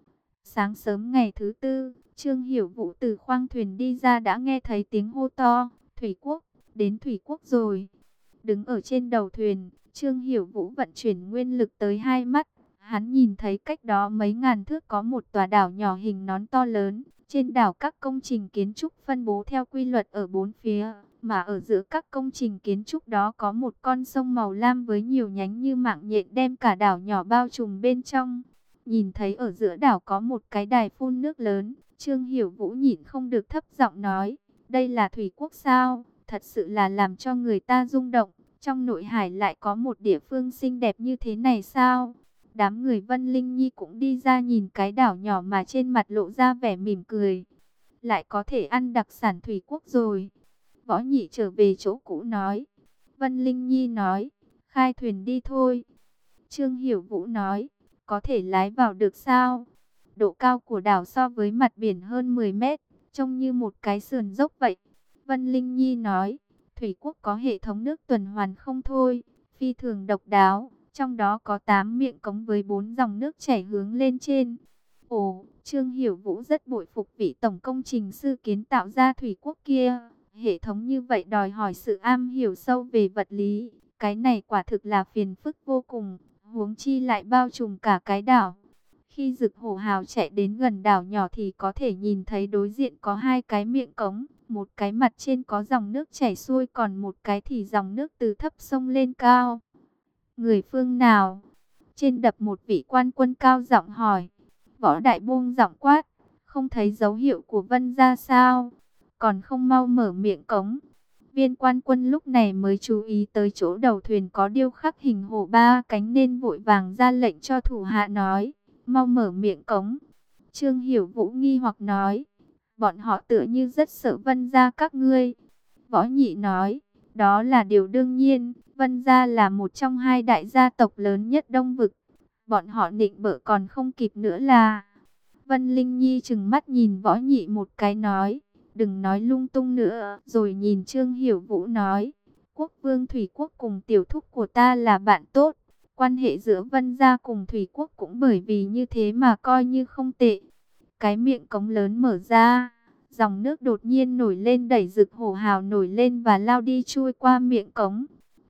Sáng sớm ngày thứ tư, Trương Hiểu Vũ từ khoang thuyền đi ra đã nghe thấy tiếng hô to, Thủy Quốc, đến Thủy Quốc rồi. Đứng ở trên đầu thuyền, Trương Hiểu Vũ vận chuyển nguyên lực tới hai mắt. Hắn nhìn thấy cách đó mấy ngàn thước có một tòa đảo nhỏ hình nón to lớn. Trên đảo các công trình kiến trúc phân bố theo quy luật ở bốn phía, mà ở giữa các công trình kiến trúc đó có một con sông màu lam với nhiều nhánh như mạng nhện đem cả đảo nhỏ bao trùm bên trong. Nhìn thấy ở giữa đảo có một cái đài phun nước lớn, Trương Hiểu Vũ nhịn không được thấp giọng nói, đây là Thủy Quốc sao? Thật sự là làm cho người ta rung động, trong nội hải lại có một địa phương xinh đẹp như thế này sao? Đám người Vân Linh Nhi cũng đi ra nhìn cái đảo nhỏ mà trên mặt lộ ra vẻ mỉm cười. Lại có thể ăn đặc sản Thủy Quốc rồi. Võ Nhị trở về chỗ cũ nói. Vân Linh Nhi nói, khai thuyền đi thôi. Trương Hiểu Vũ nói, có thể lái vào được sao? Độ cao của đảo so với mặt biển hơn mười mét, trông như một cái sườn dốc vậy. Vân Linh Nhi nói, Thủy Quốc có hệ thống nước tuần hoàn không thôi, phi thường độc đáo. Trong đó có tám miệng cống với bốn dòng nước chảy hướng lên trên. Ồ, Trương Hiểu Vũ rất bội phục vị tổng công trình sư kiến tạo ra Thủy Quốc kia. Hệ thống như vậy đòi hỏi sự am hiểu sâu về vật lý. Cái này quả thực là phiền phức vô cùng, huống chi lại bao trùm cả cái đảo. Khi Dực Hổ Hào chạy đến gần đảo nhỏ thì có thể nhìn thấy đối diện có hai cái miệng cống. Một cái mặt trên có dòng nước chảy xuôi, còn một cái thì dòng nước từ thấp sông lên cao. Người phương nào? Trên đập một vị quan quân cao giọng hỏi. Võ Đại buông giọng quát, không thấy dấu hiệu của Vân gia sao? Còn không mau mở miệng cống. Viên quan quân lúc này mới chú ý tới chỗ đầu thuyền có điêu khắc hình hổ ba cánh nên vội vàng ra lệnh cho thủ hạ nói, mau mở miệng cống. Trương Hiểu Vũ nghi hoặc nói, bọn họ tựa như rất sợ Vân gia các ngươi. Võ Nhị nói, đó là điều đương nhiên, Vân gia là một trong hai đại gia tộc lớn nhất Đông Vực. Bọn họ nịnh bợ còn không kịp nữa là. Vân Linh Nhi trừng mắt nhìn Võ Nhị một cái nói, đừng nói lung tung nữa. Rồi nhìn Trương Hiểu Vũ nói, Quốc vương Thủy Quốc cùng tiểu thúc của ta là bạn tốt. Quan hệ giữa Vân gia cùng Thủy Quốc cũng bởi vì như thế mà coi như không tệ. Cái miệng cống lớn mở ra, dòng nước đột nhiên nổi lên đẩy Dực Hổ Hào nổi lên và lao đi chui qua miệng cống.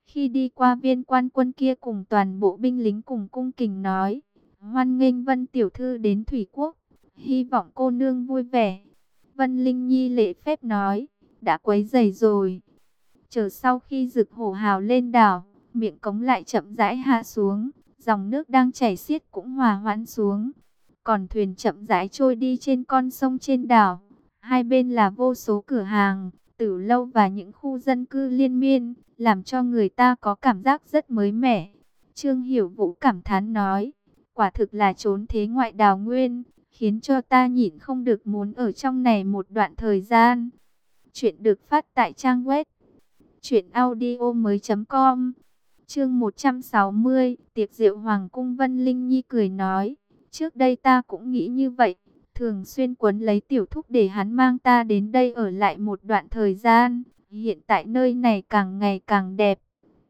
Khi đi qua viên quan quân kia cùng toàn bộ binh lính cùng cung kính nói, hoan nghênh Vân tiểu thư đến Thủy Quốc, hy vọng cô nương vui vẻ. Vân Linh Nhi lễ phép nói, đã quấy rầy rồi. Chờ sau khi Dực Hổ Hào lên đảo, miệng cống lại chậm rãi hạ xuống, dòng nước đang chảy xiết cũng hòa hoãn xuống. Còn thuyền chậm rãi trôi đi trên con sông trên đảo. Hai bên là vô số cửa hàng, tử lâu và những khu dân cư liên miên, làm cho người ta có cảm giác rất mới mẻ. Trương Hiểu Vũ cảm thán nói, quả thực là trốn thế ngoại đào nguyên, khiến cho ta nhịn không được muốn ở trong này một đoạn thời gian. Chuyện được phát tại trang web truyện audio mới chấm com. Chương một trăm sáu mươi, tiệc rượu hoàng cung. Vân Linh Nhi cười nói, trước đây ta cũng nghĩ như vậy, thường xuyên quấn lấy tiểu thúc để hắn mang ta đến đây ở lại một đoạn thời gian. Hiện tại nơi này càng ngày càng đẹp.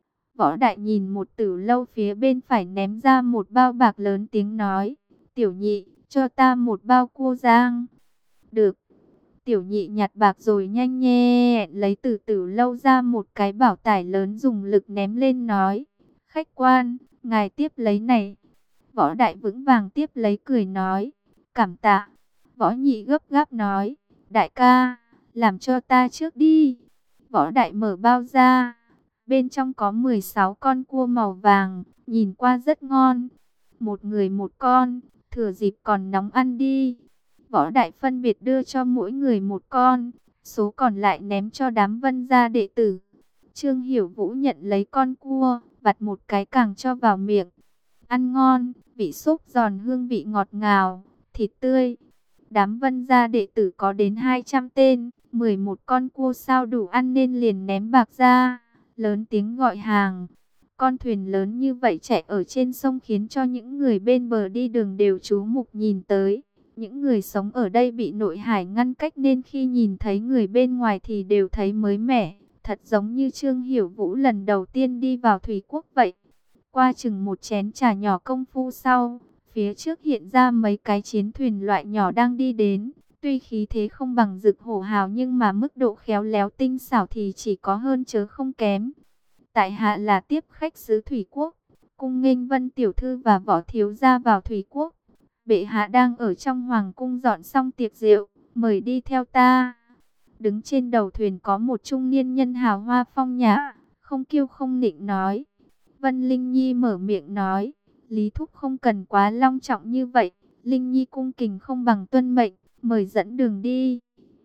Võ Đại nhìn một tử lâu phía bên phải ném ra một bao bạc, lớn tiếng nói, tiểu nhị, cho ta một bao cua rang. Được. Tiểu nhị nhặt bạc rồi nhanh nhẹ lấy từ tử lâu ra một cái bảo tải lớn, dùng lực ném lên nói, khách quan, ngài tiếp lấy này. Võ Đại vững vàng tiếp lấy cười nói, cảm tạ. Võ Nhị gấp gáp nói, đại ca, làm cho ta trước đi. Võ Đại mở bao ra, bên trong có mười sáu con cua màu vàng, nhìn qua rất ngon. Một người một con, thừa dịp còn nóng ăn đi. Võ Đại phân biệt đưa cho mỗi người một con, số còn lại ném cho đám Vân gia đệ tử. Trương Hiểu Vũ nhận lấy con cua, vặt một cái càng cho vào miệng. Ăn ngon, vị xốp giòn, hương vị ngọt ngào, thịt tươi. Đám Vân gia đệ tử có đến hai trăm tên, mười một con cua sao đủ ăn nên liền ném bạc ra, lớn tiếng gọi hàng. Con thuyền lớn như vậy chạy ở trên sông khiến cho những người bên bờ đi đường đều chú mục nhìn tới. Những người sống ở đây bị nội hải ngăn cách nên khi nhìn thấy người bên ngoài thì đều thấy mới mẻ, thật giống như Trương Hiểu Vũ lần đầu tiên đi vào Thủy Quốc vậy. Qua chừng một chén trà nhỏ công phu sau, phía trước hiện ra mấy cái chiến thuyền loại nhỏ đang đi đến. Tuy khí thế không bằng Dực Hổ Hào nhưng mà mức độ khéo léo tinh xảo thì chỉ có hơn chớ không kém. Tại hạ là tiếp khách xứ Thủy Quốc, cung nghênh Vân tiểu thư và Võ thiếu gia vào Thủy Quốc. Bệ hạ đang ở trong hoàng cung dọn xong tiệc rượu, mời đi theo ta. Đứng trên đầu thuyền có một trung niên nhân hào hoa phong nhã, không kiêu không nịnh nói. Vân Linh Nhi mở miệng nói, Lý Thúc không cần quá long trọng như vậy, Linh Nhi cung kính không bằng tuân mệnh, mời dẫn đường đi.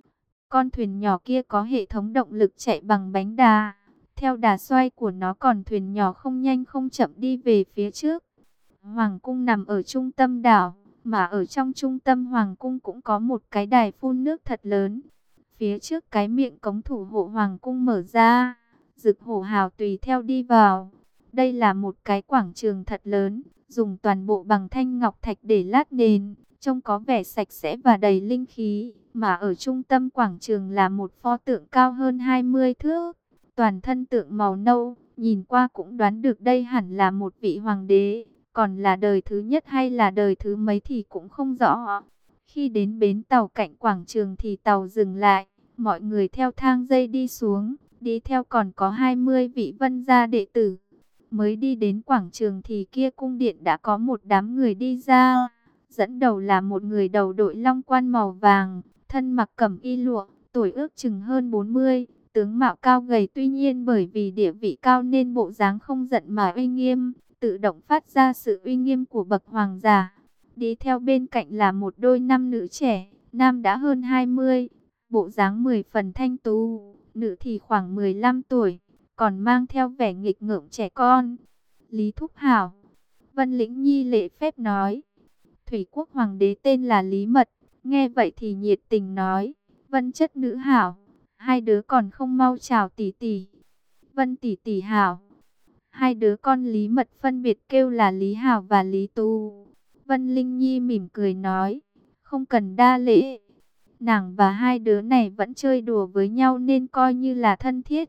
Con thuyền nhỏ kia có hệ thống động lực chạy bằng bánh đà, theo đà xoay của nó còn thuyền nhỏ không nhanh không chậm đi về phía trước. Hoàng cung nằm ở trung tâm đảo, mà ở trong trung tâm hoàng cung cũng có một cái đài phun nước thật lớn. Phía trước cái miệng cống thủ hộ hoàng cung mở ra, Dực Hổ Hào tùy theo đi vào. Đây là một cái quảng trường thật lớn, dùng toàn bộ bằng thanh ngọc thạch để lát nền, trông có vẻ sạch sẽ và đầy linh khí. Mà ở trung tâm quảng trường là một pho tượng cao hơn hai mươi thước, toàn thân tượng màu nâu, nhìn qua cũng đoán được đây hẳn là một vị hoàng đế. Còn là đời thứ nhất hay là đời thứ mấy thì cũng không rõ. Khi đến bến tàu cạnh quảng trường thì tàu dừng lại, mọi người theo thang dây đi xuống, đi theo còn có hai mươi vị Vân gia đệ tử. Mới đi đến quảng trường thì kia cung điện đã có một đám người đi ra. Dẫn đầu là một người đầu đội long quan màu vàng, thân mặc cẩm y lụa, tuổi ước chừng hơn bốn mươi, tướng mạo cao gầy, tuy nhiên bởi vì địa vị cao nên bộ dáng không giận mà uy nghiêm, tự động phát ra sự uy nghiêm của bậc hoàng giả. Đi theo bên cạnh là một đôi nam nữ trẻ, nam đã hơn hai mươi, bộ dáng mười phần thanh tú, nữ thì khoảng mười lăm tuổi, còn mang theo vẻ nghịch ngợm trẻ con. Lý Thúc hảo. Vân Lĩnh Nhi lễ phép nói. Thủy Quốc hoàng đế tên là Lý Mật, nghe vậy thì nhiệt tình nói, Vân chất nữ hảo, hai đứa còn không mau chào tỷ tỷ. Vân tỷ tỷ hảo. Hai đứa con Lý Mật phân biệt kêu là Lý Hảo và Lý Tu. Vân Linh Nhi mỉm cười nói, không cần đa lễ. Nàng và hai đứa này vẫn chơi đùa với nhau nên coi như là thân thiết.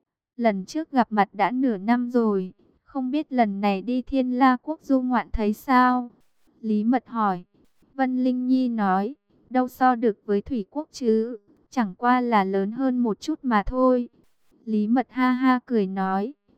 Lần trước gặp mặt đã nửa năm rồi, không biết lần này đi Thiên La Quốc du ngoạn thấy sao? Lý Mật hỏi. Vân Linh Nhi nói, đâu so được với Thủy Quốc chứ, chẳng qua là lớn hơn một chút mà thôi. Lý Mật ha ha cười nói,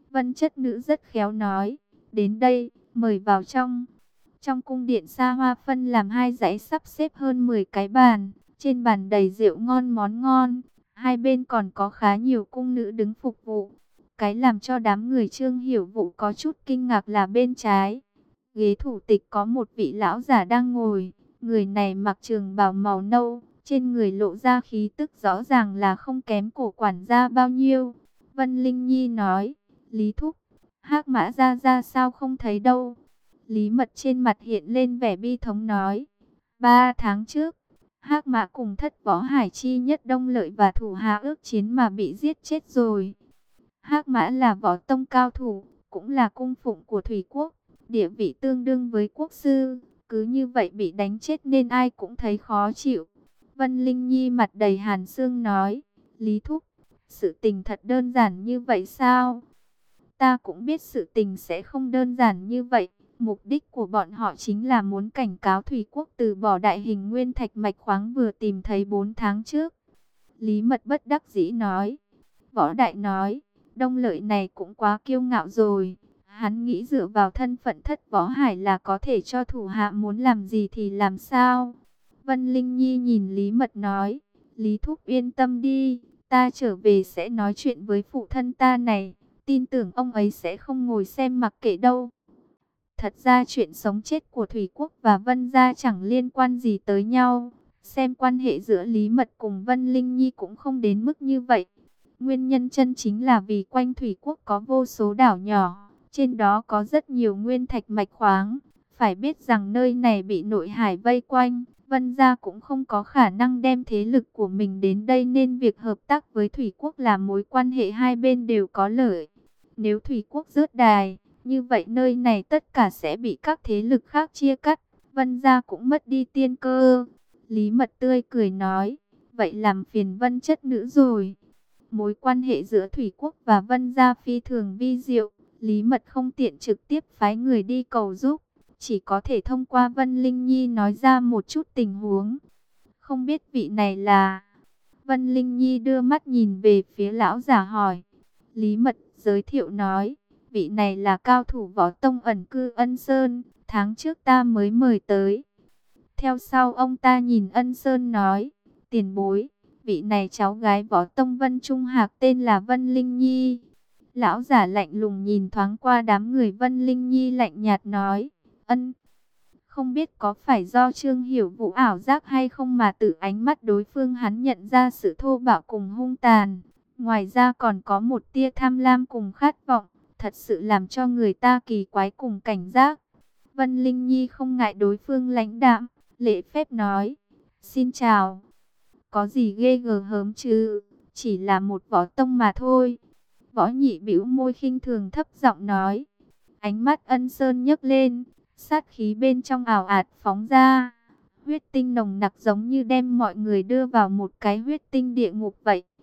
Vân chất nữ rất khéo nói, đến đây, mời vào trong. Trong cung điện xa hoa phân làm hai dãy sắp xếp hơn mười cái bàn, trên bàn đầy rượu ngon món ngon, hai bên còn có khá nhiều cung nữ đứng phục vụ. Cái làm cho đám người Trương Hiểu Vũ có chút kinh ngạc là bên trái, ghế thủ tịch có một vị lão giả đang ngồi, người này mặc trường bào màu nâu, trên người lộ ra khí tức rõ ràng là không kém cổ quản gia bao nhiêu. Vân Linh Nhi nói, Lý Thúc, Hắc Mã ra ra sao không thấy đâu. Lý Mật trên mặt hiện lên vẻ bi thống nói, ba tháng trước, Hắc Mã cùng thất võ Hải Chi nhất Đông Lợi và thủ hạ ước chiến mà bị giết chết rồi. Hắc Mã là võ tông cao thủ, cũng là cung phụng của Thủy Quốc, địa vị tương đương với quốc sư, cứ như vậy bị đánh chết nên ai cũng thấy khó chịu. Vân Linh Nhi mặt đầy hàn sương nói, Lý Thúc, sự tình thật đơn giản như vậy sao? Ta cũng biết sự tình sẽ không đơn giản như vậy. Mục đích của bọn họ chính là muốn cảnh cáo Thủy Quốc từ bỏ đại hình nguyên thạch mạch khoáng vừa tìm thấy bốn tháng trước. Lý Mật bất đắc dĩ nói. Võ Đại nói, Đông Lợi này cũng quá kiêu ngạo rồi. Hắn nghĩ dựa vào thân phận thất võ hải là có thể cho thủ hạ muốn làm gì thì làm sao. Vân Linh Nhi nhìn Lý Mật nói, Lý Thúc yên tâm đi, ta trở về sẽ nói chuyện với phụ thân ta này. Tin tưởng ông ấy sẽ không ngồi xem mặc kệ đâu. Thật ra chuyện sống chết của Thủy Quốc và Vân Gia chẳng liên quan gì tới nhau. Xem quan hệ giữa Lý Mật cùng Vân Linh Nhi cũng không đến mức như vậy. Nguyên nhân chân chính là vì quanh Thủy Quốc có vô số đảo nhỏ. Trên đó có rất nhiều nguyên thạch mạch khoáng. Phải biết rằng nơi này bị nội hải vây quanh. Vân Gia cũng không có khả năng đem thế lực của mình đến đây nên việc hợp tác với Thủy Quốc là mối quan hệ hai bên đều có lợi. Nếu Thủy Quốc rớt đài, như vậy nơi này tất cả sẽ bị các thế lực khác chia cắt. Vân Gia cũng mất đi tiên cơ. Lý Mật tươi cười nói, vậy làm phiền Vân chất nữ rồi. Mối quan hệ giữa Thủy Quốc và Vân Gia phi thường vi diệu. Lý Mật không tiện trực tiếp phái người đi cầu giúp, chỉ có thể thông qua Vân Linh Nhi nói ra một chút tình huống. Không biết vị này là... Vân Linh Nhi đưa mắt nhìn về phía lão giả hỏi. Lý Mật giới thiệu nói, vị này là cao thủ võ tông ẩn cư Ân Sơn, tháng trước ta mới mời tới. Theo sau ông ta nhìn Ân Sơn nói, tiền bối, vị này cháu gái võ tông Vân Trung Hạc tên là Vân Linh Nhi. Lão giả lạnh lùng nhìn thoáng qua đám người Vân Linh Nhi lạnh nhạt nói, ân. Không biết có phải do Trương Hiểu Vũ ảo giác hay không mà từ ánh mắt đối phương hắn nhận ra sự thô bạo cùng hung tàn. Ngoài ra còn có một tia tham lam cùng khát vọng, thật sự làm cho người ta kỳ quái cùng cảnh giác. Vân Linh Nhi không ngại đối phương lãnh đạm, lễ phép nói, xin chào. Có gì ghê gờ hớm chứ, chỉ là một võ tông mà thôi. Võ Nhị bĩu môi khinh thường thấp giọng nói. Ánh mắt Ân Sơn nhấc lên, sát khí bên trong ảo ạt phóng ra. Huyết tinh nồng nặc giống như đem mọi người đưa vào một cái huyết tinh địa ngục vậy.